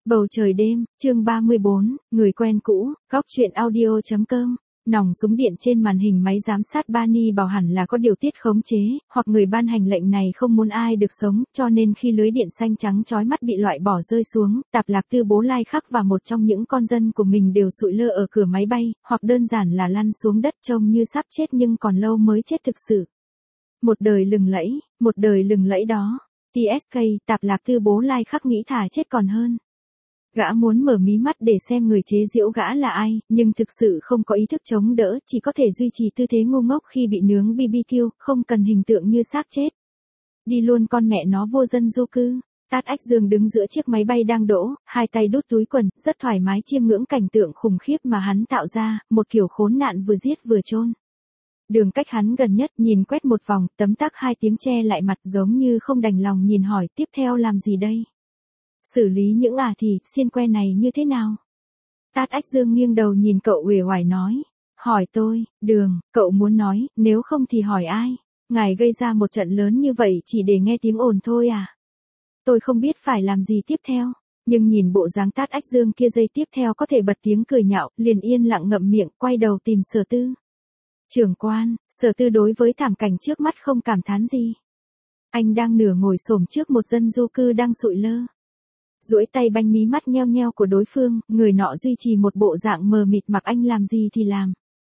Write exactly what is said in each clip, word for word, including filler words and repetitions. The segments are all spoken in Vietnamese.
Bầu trời đêm, chương ba mươi bốn, người quen cũ, góc truyện audio.com. Nòng súng điện trên màn hình máy giám sát Barney bảo hẳn là có điều tiết khống chế, hoặc người ban hành lệnh này không muốn ai được sống, cho nên khi lưới điện xanh trắng chói mắt bị loại bỏ rơi xuống, Tạp Lạc Tư Bố Lai Khắc và một trong những con dân của mình đều sụi lơ ở cửa máy bay, hoặc đơn giản là lăn xuống đất trông như sắp chết nhưng còn lâu mới chết thực sự. Một đời lừng lẫy, một đời lừng lẫy đó. tê ét ca, Tạp Lạc Tư Bố Lai Khắc nghĩ thà chết còn hơn. Gã muốn mở mí mắt để xem người chế giễu gã là ai, nhưng thực sự không có ý thức chống đỡ, chỉ có thể duy trì tư thế ngu ngốc khi bị nướng bê bê kiu, không cần hình tượng như xác chết. Đi luôn con mẹ nó vô dân du cư. Tát Ách Dương đứng giữa chiếc máy bay đang đỗ, hai tay đút túi quần, rất thoải mái chiêm ngưỡng cảnh tượng khủng khiếp mà hắn tạo ra, một kiểu khốn nạn vừa giết vừa chôn. Đường cách hắn gần nhất nhìn quét một vòng, tấm tắc hai tiếng che lại mặt giống như không đành lòng nhìn hỏi tiếp theo làm gì đây. Xử lý những ả thì, xiên que này như thế nào? Tát Ách Dương nghiêng đầu nhìn cậu uể oải nói. Hỏi tôi, Đường, cậu muốn nói, nếu không thì hỏi ai? Ngài gây ra một trận lớn như vậy chỉ để nghe tiếng ồn thôi à? Tôi không biết phải làm gì tiếp theo, nhưng nhìn bộ dáng Tát Ách Dương kia giây tiếp theo có thể bật tiếng cười nhạo, liền yên lặng ngậm miệng, quay đầu tìm Sở Tư. Trưởng quan, Sở Tư đối với thảm cảnh trước mắt không cảm thán gì. Anh đang nửa ngồi xổm trước một dân du cư đang sụi lơ. Duỗi tay banh mí mắt nheo nheo của đối phương, người nọ duy trì một bộ dạng mờ mịt mặc anh làm gì thì làm.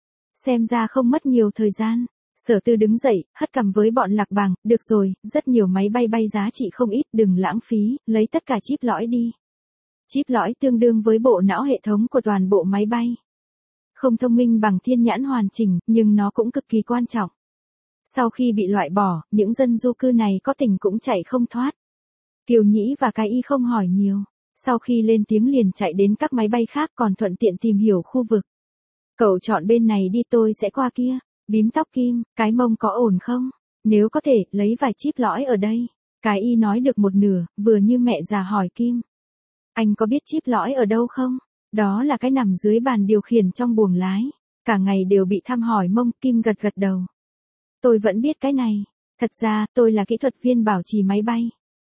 Xem ra không mất nhiều thời gian. Sở Tư đứng dậy, hất cằm với bọn Lạc Bàng, được rồi, rất nhiều máy bay bay giá trị không ít, đừng lãng phí, lấy tất cả chip lõi đi. Chip lõi tương đương với bộ não hệ thống của toàn bộ máy bay. Không thông minh bằng thiên nhãn hoàn chỉnh, nhưng nó cũng cực kỳ quan trọng. Sau khi bị loại bỏ, những dân du cư này có tình cũng chạy không thoát. Kiều Nhĩ và Cái Y không hỏi nhiều. Sau khi lên tiếng liền chạy đến các máy bay khác còn thuận tiện tìm hiểu khu vực. Cậu chọn bên này đi tôi sẽ qua kia. Bím tóc Kim, cái mông có ổn không? Nếu có thể, lấy vài chip lõi ở đây. Cái Y nói được một nửa, vừa như mẹ già hỏi Kim. Anh có biết chip lõi ở đâu không? Đó là cái nằm dưới bàn điều khiển trong buồng lái. Cả ngày đều bị thăm hỏi mông. Kim gật gật đầu. Tôi vẫn biết cái này. Thật ra, tôi là kỹ thuật viên bảo trì máy bay.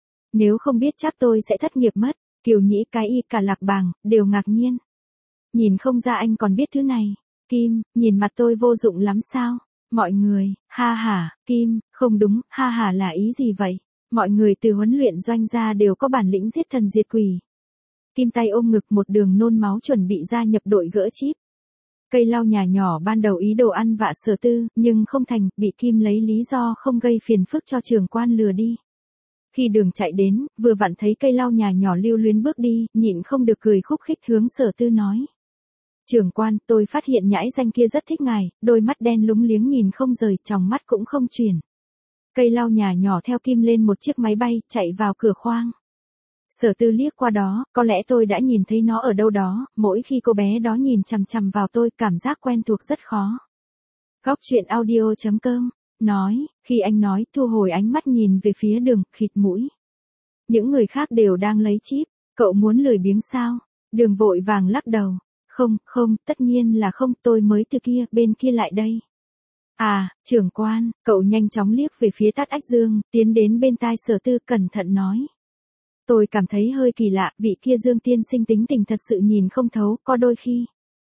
Nếu không biết chắc tôi sẽ thất nghiệp mất. Kiều Nhĩ, Cái Y, cả Lạc Bàng, đều ngạc nhiên. Nhìn không ra anh còn biết thứ này. Kim, nhìn mặt tôi vô dụng lắm sao? Mọi người, ha ha, Kim, không đúng, ha ha là ý gì vậy? Mọi người từ huấn luyện doanh ra đều có bản lĩnh giết thần diệt quỷ. Kim tay ôm ngực một đường nôn máu chuẩn bị gia nhập đội gỡ chip. Cây lau nhà nhỏ ban đầu ý đồ ăn vạ Sở Tư, nhưng không thành, bị Kim lấy lý do không gây phiền phức cho trưởng quan lừa đi. Khi Đường chạy đến, vừa vặn thấy cây lau nhà nhỏ lưu luyến bước đi, nhịn không được cười khúc khích hướng Sở Tư nói. Trưởng quan, tôi phát hiện nhãi danh kia rất thích ngài, đôi mắt đen lúng liếng nhìn không rời, tròng mắt cũng không chuyển. Cây lau nhà nhỏ theo Kim lên một chiếc máy bay, chạy vào cửa khoang. Sở Tư liếc qua đó, có lẽ tôi đã nhìn thấy nó ở đâu đó, mỗi khi cô bé đó nhìn chằm chằm vào tôi, cảm giác quen thuộc rất khó. Góc truyện audio.com, nói, khi anh nói, thu hồi ánh mắt nhìn về phía Đường, khịt mũi. Những người khác đều đang lấy chip, cậu muốn lười biếng sao? Đường vội vàng lắc đầu. Không, không, tất nhiên là không, tôi mới từ kia, bên kia lại đây. À, trưởng quan, cậu nhanh chóng liếc về phía Tát Ách Dương, tiến đến bên tai Sở Tư cẩn thận nói. Tôi cảm thấy hơi kỳ lạ, vị kia Dương tiên sinh tính tình thật sự nhìn không thấu, có đôi khi.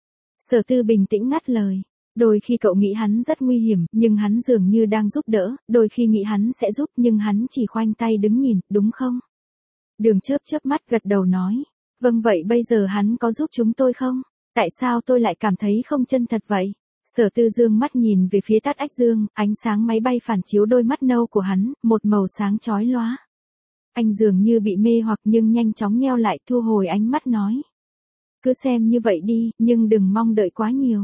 Sở Tư bình tĩnh ngắt lời. Đôi khi cậu nghĩ hắn rất nguy hiểm, nhưng hắn dường như đang giúp đỡ, đôi khi nghĩ hắn sẽ giúp nhưng hắn chỉ khoanh tay đứng nhìn, đúng không? Đường chớp chớp mắt gật đầu nói. Vâng vậy bây giờ hắn có giúp chúng tôi không? Tại sao tôi lại cảm thấy không chân thật vậy? Sở Tư dương mắt nhìn về phía Tát Ách Dương, ánh sáng máy bay phản chiếu đôi mắt nâu của hắn, một màu sáng chói lóa. Anh dường như bị mê hoặc nhưng nhanh chóng nheo lại thu hồi ánh mắt nói. Cứ xem như vậy đi, nhưng đừng mong đợi quá nhiều.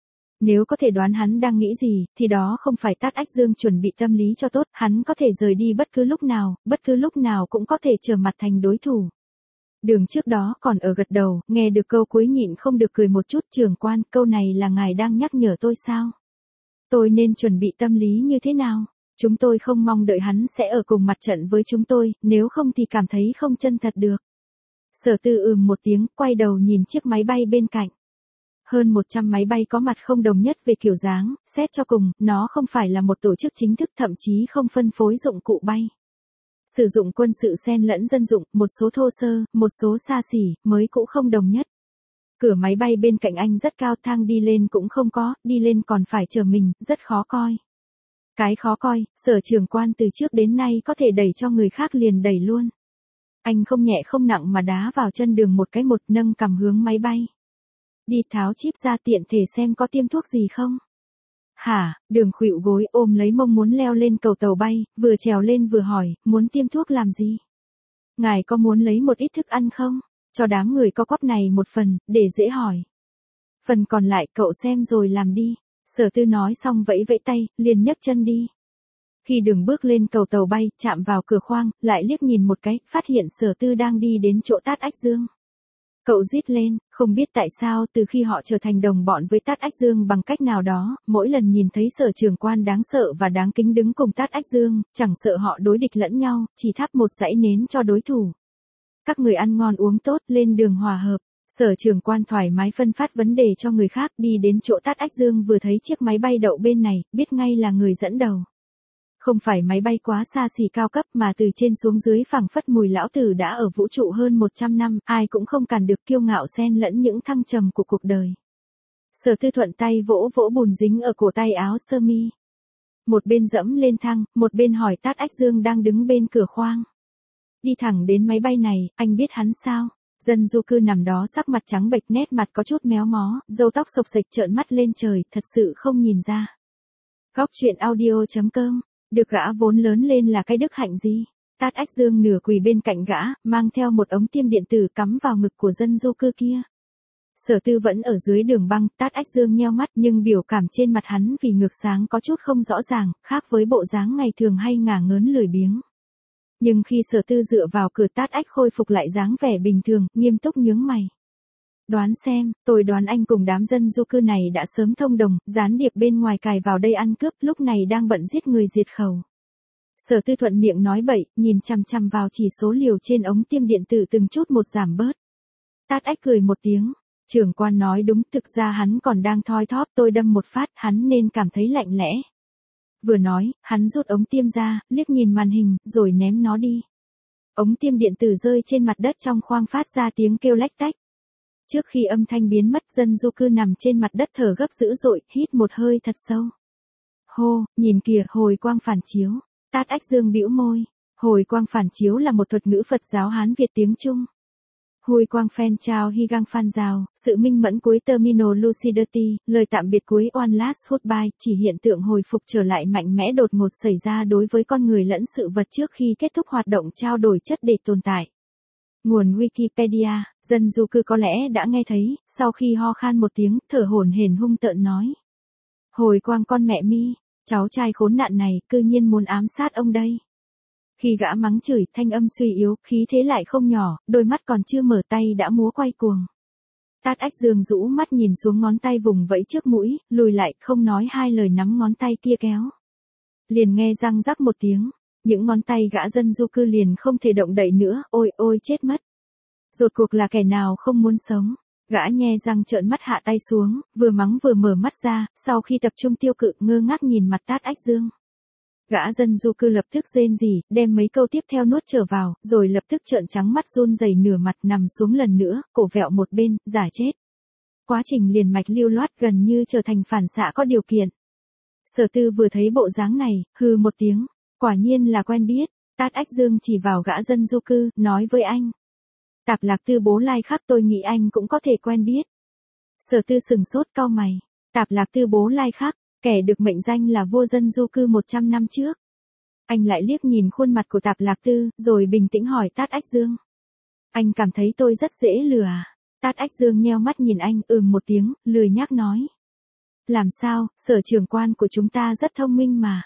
Nếu có thể đoán hắn đang nghĩ gì, thì đó không phải Tát Ách Dương chuẩn bị tâm lý cho tốt, hắn có thể rời đi bất cứ lúc nào, bất cứ lúc nào cũng có thể trở mặt thành đối thủ. Đường trước đó còn ở gật đầu, nghe được câu cuối nhịn không được cười một chút. Trưởng quan, câu này là ngài đang nhắc nhở tôi sao? Tôi nên chuẩn bị tâm lý như thế nào? Chúng tôi không mong đợi hắn sẽ ở cùng mặt trận với chúng tôi, nếu không thì cảm thấy không chân thật được. Sở Tư ừm một tiếng, quay đầu nhìn chiếc máy bay bên cạnh. Hơn một trăm máy bay có mặt không đồng nhất về kiểu dáng, xét cho cùng, nó không phải là một tổ chức chính thức, thậm chí không phân phối dụng cụ bay. Sử dụng quân sự xen lẫn dân dụng, một số thô sơ, một số xa xỉ, mới cũ không đồng nhất. Cửa máy bay bên cạnh anh rất cao, thang đi lên cũng không có, đi lên còn phải chờ mình, rất khó coi. Cái khó coi, Sở trưởng quan từ trước đến nay có thể đẩy cho người khác liền đẩy luôn. Anh không nhẹ không nặng mà đá vào chân đường một cái một, nâng cằm hướng máy bay. Đi tháo chip ra tiện thể xem có tiêm thuốc gì không. Hả, Đường khuỵu gối ôm lấy mông muốn leo lên cầu tàu bay, vừa trèo lên vừa hỏi, muốn tiêm thuốc làm gì? Ngài có muốn lấy một ít thức ăn không? Cho đám người co quắp này một phần, để dễ hỏi. Phần còn lại cậu xem rồi làm đi. Sở Tư nói xong vẫy vẫy tay, liền nhấc chân đi. Khi Đường bước lên cầu tàu bay, chạm vào cửa khoang, lại liếc nhìn một cái, phát hiện Sở Tư đang đi đến chỗ Tát Ách Dương. Cậu rít lên, không biết tại sao từ khi họ trở thành đồng bọn với Tát Ách Dương bằng cách nào đó, mỗi lần nhìn thấy Sở trưởng quan đáng sợ và đáng kính đứng cùng Tát Ách Dương, chẳng sợ họ đối địch lẫn nhau, chỉ thắp một dãy nến cho đối thủ. Các người ăn ngon uống tốt, lên đường hòa hợp. Sở trưởng quan thoải mái phân phát vấn đề cho người khác, đi đến chỗ Tát Ách Dương vừa thấy chiếc máy bay đậu bên này, biết ngay là người dẫn đầu. Không phải máy bay quá xa xỉ cao cấp mà từ trên xuống dưới phảng phất mùi lão tử đã ở vũ trụ hơn một trăm năm, ai cũng không cản được kiêu ngạo xen lẫn những thăng trầm của cuộc đời. Sở Tư thuận tay vỗ vỗ bùn dính ở cổ tay áo sơ mi. Một bên dẫm lên thang, một bên hỏi Tát Ách Dương đang đứng bên cửa khoang. Đi thẳng đến máy bay này, anh biết hắn sao? Dân du cư nằm đó sắc mặt trắng bệch, nét mặt có chút méo mó, râu tóc xộc xệch, trợn mắt lên trời, thật sự không nhìn ra. Góc truyện audio chấm com. Được gã vốn lớn lên là cái đức hạnh gì? Tát Ách Dương nửa quỳ bên cạnh gã, mang theo một ống tiêm điện tử cắm vào ngực của dân du cư kia. Sở Tư vẫn ở dưới đường băng, Tát Ách Dương nheo mắt nhưng biểu cảm trên mặt hắn vì ngược sáng có chút không rõ ràng, khác với bộ dáng ngày thường hay ngả ngớn lười biếng. Nhưng khi Sở Tư dựa vào cửa, Tát Ách khôi phục lại dáng vẻ bình thường, nghiêm túc nhướng mày. Đoán xem, tôi đoán anh cùng đám dân du cư này đã sớm thông đồng, gián điệp bên ngoài cài vào đây ăn cướp, lúc này đang bận giết người diệt khẩu. Sở Tư thuận miệng nói bậy, nhìn chằm chằm vào chỉ số liều trên ống tiêm điện tử từng chút một giảm bớt. Tát Ách cười một tiếng, trưởng quan nói đúng, thực ra hắn còn đang thoi thóp, tôi đâm một phát, hắn nên cảm thấy lạnh lẽ. Vừa nói, hắn rút ống tiêm ra, liếc nhìn màn hình, rồi ném nó đi. Ống tiêm điện tử rơi trên mặt đất trong khoang phát ra tiếng kêu lách tách. Trước khi âm thanh biến mất, dân du cư nằm trên mặt đất thở gấp dữ dội, hít một hơi thật sâu. Hô, nhìn kìa, hồi quang phản chiếu. Tát Ách Dương bĩu môi. Hồi quang phản chiếu là một thuật ngữ Phật giáo Hán Việt tiếng Trung. Hồi quang phen chào hi gang phan rào, sự minh mẫn cuối terminal lucidity, lời tạm biệt cuối one last goodbye, chỉ hiện tượng hồi phục trở lại mạnh mẽ đột ngột xảy ra đối với con người lẫn sự vật trước khi kết thúc hoạt động trao đổi chất để tồn tại. Nguồn Wikipedia, dân du cư có lẽ đã nghe thấy, sau khi ho khan một tiếng, thở hổn hển hung tợn nói. Hồi quang con mẹ mi, cháu trai khốn nạn này, cư nhiên muốn ám sát ông đây. Khi gã mắng chửi, thanh âm suy yếu, khí thế lại không nhỏ, đôi mắt còn chưa mở tay đã múa quay cuồng. Tát Ách Dương rũ mắt nhìn xuống ngón tay vùng vẫy trước mũi, lùi lại, không nói hai lời nắm ngón tay kia kéo. Liền nghe răng rắc một tiếng. Những ngón tay gã dân du cư liền không thể động đậy nữa, ôi ôi chết mất. Rốt cuộc là kẻ nào không muốn sống. Gã nhe răng trợn mắt hạ tay xuống, vừa mắng vừa mở mắt ra, sau khi tập trung tiêu cự ngơ ngác nhìn mặt Tát Ách Dương. Gã dân du cư lập tức rên rỉ, đem mấy câu tiếp theo nuốt trở vào, rồi lập tức trợn trắng mắt run rẩy nửa mặt nằm xuống lần nữa, cổ vẹo một bên, giả chết. Quá trình liền mạch lưu loát gần như trở thành phản xạ có điều kiện. Sở Tư vừa thấy bộ dáng này, hừ một tiếng. Quả nhiên là quen biết, Tát Ách Dương chỉ vào gã dân du cư, nói với anh. Tạp Lạc Tư Bố Lai Khắc, tôi nghĩ anh cũng có thể quen biết. Sở Tư sừng sốt cau mày. Tạp Lạc Tư Bố Lai Khắc, kẻ được mệnh danh là vua dân du cư một trăm năm trước. Anh lại liếc nhìn khuôn mặt của Tạp Lạc Tư, rồi bình tĩnh hỏi Tát Ách Dương. Anh cảm thấy tôi rất dễ lừa à? Tát Ách Dương nheo mắt nhìn anh, ừm một tiếng, lười nhác nói. Làm sao, sở trưởng quan của chúng ta rất thông minh mà.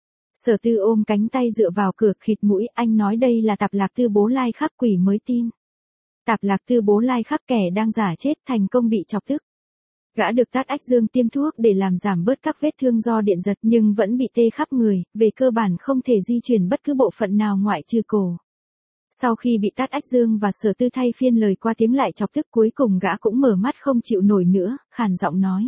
Sở Tư ôm cánh tay dựa vào cửa, khịt mũi, anh nói đây là Tạp Lạc Tư Bố Lai Khắc, quỷ mới tin. Tạp Lạc Tư Bố Lai Khắc, kẻ đang giả chết, thành công bị chọc tức. Gã được Tát Ách Dương tiêm thuốc để làm giảm bớt các vết thương do điện giật nhưng vẫn bị tê khắp người, về cơ bản không thể di chuyển bất cứ bộ phận nào ngoại trừ cổ. Sau khi bị Tát Ách Dương và Sở Tư thay phiên lời qua tiếng lại chọc tức, cuối cùng gã cũng mở mắt không chịu nổi nữa, khàn giọng nói.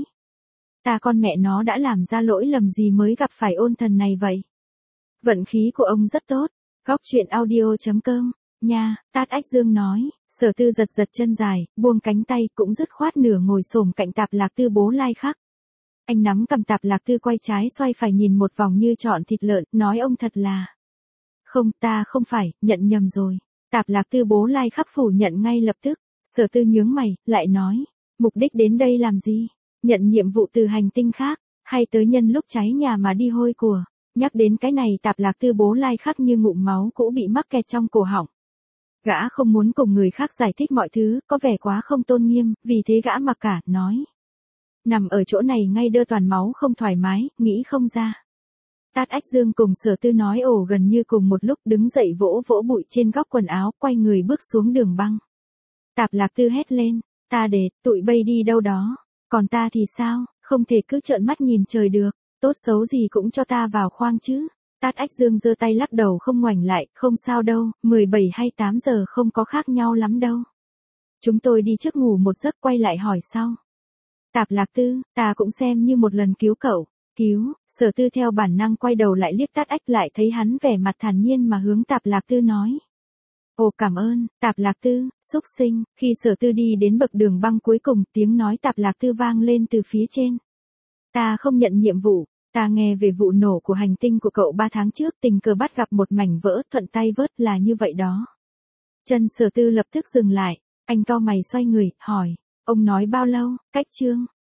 Ta con mẹ nó đã làm ra lỗi lầm gì mới gặp phải ôn thần này vậy? Vận khí của ông rất tốt. Góc chuyện audio chấm com, nha, Tát Ách Dương nói, Sở Tư giật giật chân dài, buông cánh tay cũng dứt khoát nửa ngồi xổm cạnh Tạp Lạc Tư bố Lai Khắc. Anh nắm cầm Tạp Lạc Tư quay trái xoay phải nhìn một vòng như chọn thịt lợn, nói ông thật là. Không, ta không phải, nhận nhầm rồi. Tạp Lạc Tư bố Lai Khắc phủ nhận ngay lập tức. Sở Tư nhướng mày, lại nói, mục đích đến đây làm gì? Nhận nhiệm vụ từ hành tinh khác, hay tới nhân lúc cháy nhà mà đi hôi của? Nhắc đến cái này Tạp Lạc Tư bố Lai Khắc như ngụm máu cũ bị mắc kẹt trong cổ họng. Gã không muốn cùng người khác giải thích mọi thứ, có vẻ quá không tôn nghiêm, vì thế gã mặc cả, nói. Nằm ở chỗ này ngay đơ toàn máu không thoải mái, nghĩ không ra. Tát Ách Dương cùng Sở Tư nói ồ gần như cùng một lúc đứng dậy vỗ vỗ bụi trên góc quần áo, quay người bước xuống đường băng. Tạp Lạc Tư hét lên, ta để, tụi bay đi đâu đó, còn ta thì sao, không thể cứ trợn mắt nhìn trời được, tốt xấu gì cũng cho ta vào khoang chứ. Tát Ách Dương giơ tay lắc đầu không ngoảnh lại, không sao đâu, mười bảy hay tám giờ không có khác nhau lắm đâu. Chúng tôi đi trước ngủ một giấc quay lại hỏi sau. Tạp Lạc Tư, ta cũng xem như một lần cứu cậu. Cứu, Sở Tư theo bản năng quay đầu lại liếc Tát Ách lại thấy hắn vẻ mặt thản nhiên mà hướng Tạp Lạc Tư nói. Ồ cảm ơn, Tạp Lạc Tư, xúc sinh, khi Sở Tư đi đến bậc đường băng cuối cùng tiếng nói Tạp Lạc Tư vang lên từ phía trên. Ta không nhận nhiệm vụ, ta nghe về vụ nổ của hành tinh của cậu ba tháng trước tình cờ bắt gặp một mảnh vỡ thuận tay vớt là như vậy đó. Chân Sở Tư lập tức dừng lại, anh cau mày xoay người, hỏi, ông nói bao lâu, cách chương.